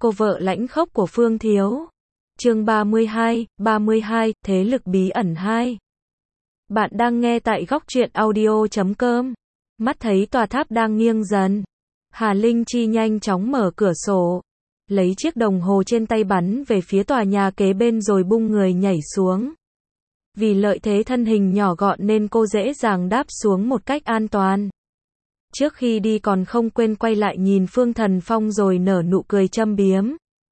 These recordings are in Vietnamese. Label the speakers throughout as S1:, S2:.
S1: Cô vợ lãnh khốc của Phương Thiếu. Chương 32, Thế lực bí ẩn 2. Bạn đang nghe tại góc truyện audio.com. Mắt thấy tòa tháp đang nghiêng dần. Hà Linh Chi nhanh chóng mở cửa sổ, lấy chiếc đồng hồ trên tay bắn về phía tòa nhà kế bên rồi bung người nhảy xuống. Vì lợi thế thân hình nhỏ gọn nên cô dễ dàng đáp xuống một cách an toàn. Trước khi đi còn không quên quay lại nhìn Phương Thần Phong rồi nở nụ cười châm biếm.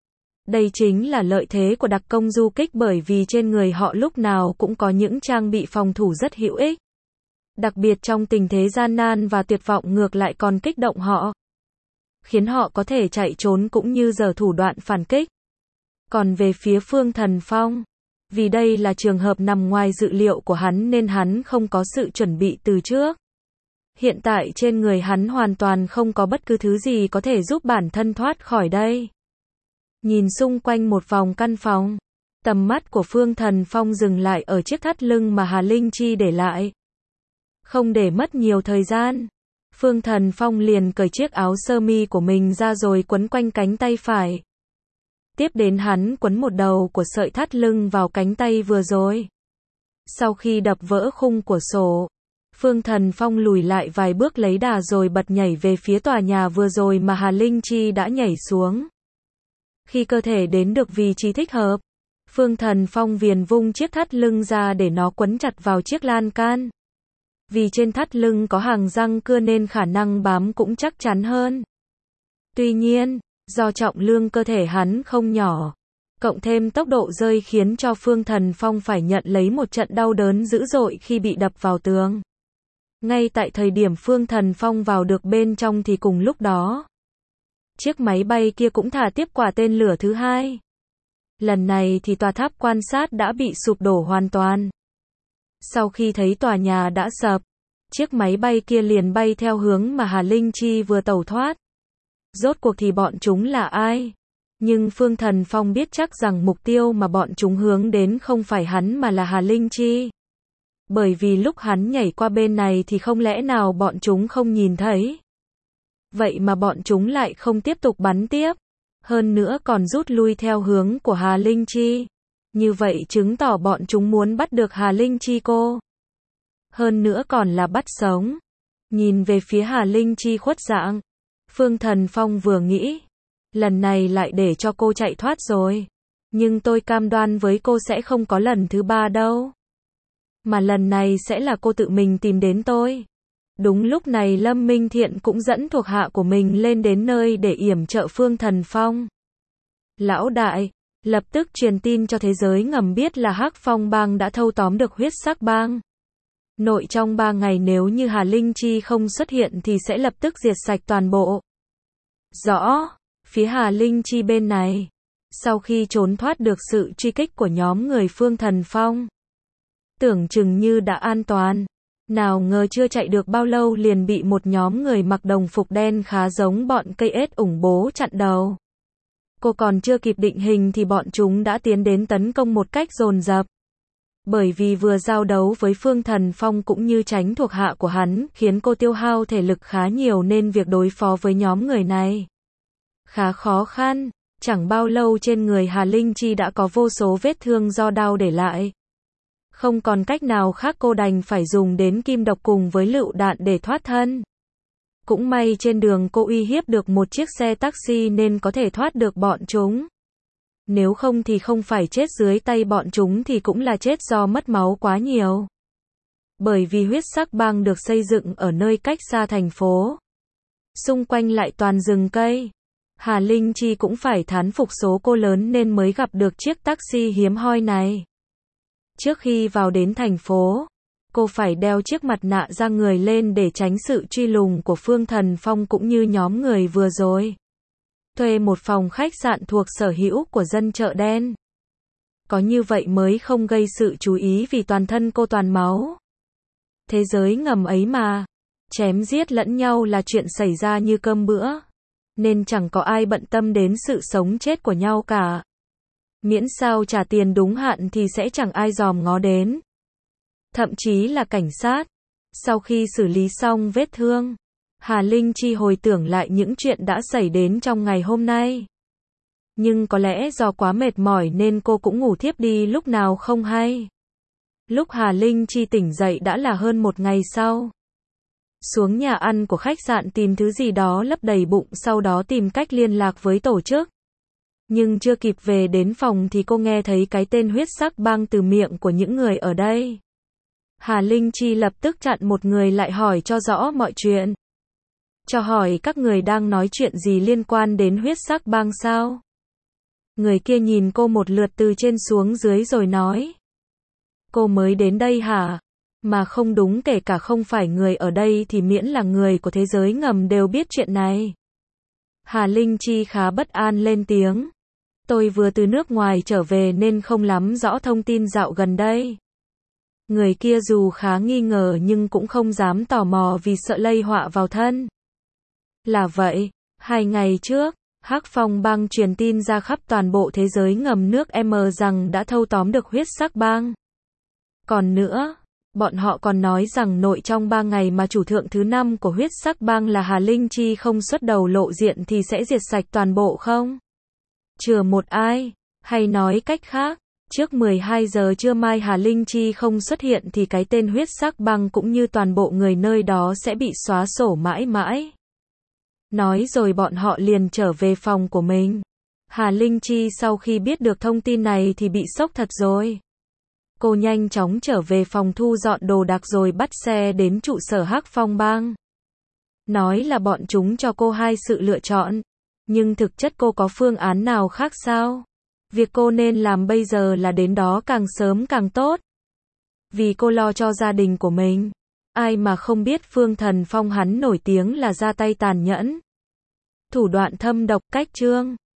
S1: Đây chính là lợi thế của đặc công du kích, bởi vì trên người họ lúc nào cũng có những trang bị phòng thủ rất hữu ích. Đặc biệt trong tình thế gian nan và tuyệt vọng ngược lại còn kích động họ, khiến họ có thể chạy trốn cũng như giở thủ đoạn phản kích. Còn về phía Phương Thần Phong, vì đây là trường hợp nằm ngoài dự liệu của hắn nên hắn không có sự chuẩn bị từ trước. Hiện tại trên người hắn hoàn toàn không có bất cứ thứ gì có thể giúp bản thân thoát khỏi đây. Nhìn xung quanh một vòng căn phòng, tầm mắt của Phương Thần Phong dừng lại ở chiếc thắt lưng mà Hà Linh Chi để lại. Không để mất nhiều thời gian, Phương Thần Phong liền cởi chiếc áo sơ mi của mình ra rồi quấn quanh cánh tay phải. Tiếp đến hắn quấn một đầu của sợi thắt lưng vào cánh tay vừa rồi. Sau khi đập vỡ khung của sổ, Phương Thần Phong lùi lại vài bước lấy đà rồi bật nhảy về phía tòa nhà vừa rồi mà Hà Linh Chi đã nhảy xuống. Khi cơ thể đến được vị trí thích hợp, Phương Thần Phong viền vung chiếc thắt lưng ra để nó quấn chặt vào chiếc lan can. Vì trên thắt lưng có hàng răng cưa nên khả năng bám cũng chắc chắn hơn. Tuy nhiên, do trọng lượng cơ thể hắn không nhỏ, cộng thêm tốc độ rơi khiến cho Phương Thần Phong phải nhận lấy một trận đau đớn dữ dội khi bị đập vào tường. Ngay tại thời điểm Phương Thần Phong vào được bên trong thì cùng lúc đó, chiếc máy bay kia cũng thả tiếp quả tên lửa thứ hai. Lần này thì tòa tháp quan sát đã bị sụp đổ hoàn toàn. Sau khi thấy tòa nhà đã sập, chiếc máy bay kia liền bay theo hướng mà Hà Linh Chi vừa tẩu thoát. Rốt cuộc thì bọn chúng là ai? Nhưng Phương Thần Phong biết chắc rằng mục tiêu mà bọn chúng hướng đến không phải hắn mà là Hà Linh Chi. Bởi vì lúc hắn nhảy qua bên này thì không lẽ nào bọn chúng không nhìn thấy. Vậy mà bọn chúng lại không tiếp tục bắn tiếp. Hơn nữa còn rút lui theo hướng của Hà Linh Chi. Như vậy chứng tỏ bọn chúng muốn bắt được Hà Linh Chi cô. Hơn nữa còn là bắt sống. Nhìn về phía Hà Linh Chi khuất dạng, Phương Thần Phong vừa nghĩ, lần này lại để cho cô chạy thoát rồi. Nhưng tôi cam đoan với cô sẽ không có lần thứ ba đâu. Mà lần này sẽ là cô tự mình tìm đến tôi. Đúng lúc này Lâm Minh Thiện cũng dẫn thuộc hạ của mình lên đến nơi để yểm trợ Phương Thần Phong. Lão đại, lập tức truyền tin cho thế giới ngầm biết là Hắc Phong bang đã thâu tóm được Huyết Sắc bang. Nội trong 3 ngày nếu như Hà Linh Chi không xuất hiện thì sẽ lập tức diệt sạch toàn bộ. Rõ, phía Hà Linh Chi bên này, sau khi trốn thoát được sự truy kích của nhóm người Phương Thần Phong, tưởng chừng như đã an toàn. Nào ngờ chưa chạy được bao lâu liền bị một nhóm người mặc đồng phục đen khá giống bọn cây ếch ủng bố chặn đầu. Cô còn chưa kịp định hình thì bọn chúng đã tiến đến tấn công một cách dồn dập. Bởi vì vừa giao đấu với Phương Thần Phong cũng như tránh thuộc hạ của hắn, khiến cô tiêu hao thể lực khá nhiều nên việc đối phó với nhóm người này khá khó khăn. Chẳng bao lâu trên người Hà Linh Chi đã có vô số vết thương do đao để lại. Không còn cách nào khác cô đành phải dùng đến kim độc cùng với lựu đạn để thoát thân. Cũng may trên đường cô uy hiếp được một chiếc xe taxi nên có thể thoát được bọn chúng. Nếu không thì không phải chết dưới tay bọn chúng thì cũng là chết do mất máu quá nhiều. Bởi vì Huyết Sắc bang được xây dựng ở nơi cách xa thành phố, xung quanh lại toàn rừng cây. Hà Linh Chi cũng phải thán phục số cô lớn nên mới gặp được chiếc taxi hiếm hoi này. Trước khi vào đến thành phố, cô phải đeo chiếc mặt nạ ra người lên để tránh sự truy lùng của Phương Thần Phong cũng như nhóm người vừa rồi. Thuê một phòng khách sạn thuộc sở hữu của dân chợ đen. Có như vậy mới không gây sự chú ý vì toàn thân cô toàn máu. Thế giới ngầm ấy mà, chém giết lẫn nhau là chuyện xảy ra như cơm bữa. Nên chẳng có ai bận tâm đến sự sống chết của nhau cả. Miễn sao trả tiền đúng hạn thì sẽ chẳng ai dòm ngó đến. Thậm chí là cảnh sát. Sau khi xử lý xong vết thương, Hà Linh Chi hồi tưởng lại những chuyện đã xảy đến trong ngày hôm nay. Nhưng có lẽ do quá mệt mỏi nên cô cũng ngủ thiếp đi lúc nào không hay. Lúc Hà Linh Chi tỉnh dậy đã là hơn một ngày sau. Xuống nhà ăn của khách sạn tìm thứ gì đó lấp đầy bụng, sau đó tìm cách liên lạc với tổ chức. Nhưng chưa kịp về đến phòng thì cô nghe thấy cái tên huyết sắc bang từ miệng của những người ở đây. Hà Linh Chi lập tức chặn một người lại hỏi cho rõ mọi chuyện. Cho hỏi các người đang nói chuyện gì liên quan đến huyết sắc bang sao? Người kia nhìn cô một lượt từ trên xuống dưới rồi nói. Cô mới đến đây hả? Mà không đúng, kể cả không phải người ở đây thì miễn là người của thế giới ngầm đều biết chuyện này. Hà Linh Chi khá bất an lên tiếng. Tôi vừa từ nước ngoài trở về nên không lắm rõ thông tin dạo gần đây. Người kia dù khá nghi ngờ nhưng cũng không dám tò mò vì sợ lây họa vào thân. Là vậy, 2 ngày trước, Hắc Phong bang truyền tin ra khắp toàn bộ thế giới ngầm nước M rằng đã thâu tóm được huyết sắc bang. Còn nữa, bọn họ còn nói rằng nội trong 3 ngày mà chủ thượng thứ 5 của huyết sắc bang là Hà Linh Chi không xuất đầu lộ diện thì sẽ diệt sạch toàn bộ không? Chừa một ai, hay nói cách khác, trước 12 giờ trưa mai Hà Linh Chi không xuất hiện thì cái tên huyết sắc bang cũng như toàn bộ người nơi đó sẽ bị xóa sổ mãi mãi. Nói rồi bọn họ liền trở về phòng của mình. Hà Linh Chi sau khi biết được thông tin này thì bị sốc thật rồi. Cô nhanh chóng trở về phòng thu dọn đồ đạc rồi bắt xe đến trụ sở Hắc Phong bang. Nói là bọn chúng cho cô 2 sự lựa chọn. Nhưng thực chất cô có phương án nào khác sao? Việc cô nên làm bây giờ là đến đó càng sớm càng tốt. Vì cô lo cho gia đình của mình. Ai mà không biết Phương Thần Phong hắn nổi tiếng là ra tay tàn nhẫn. Thủ đoạn thâm độc, cách chương.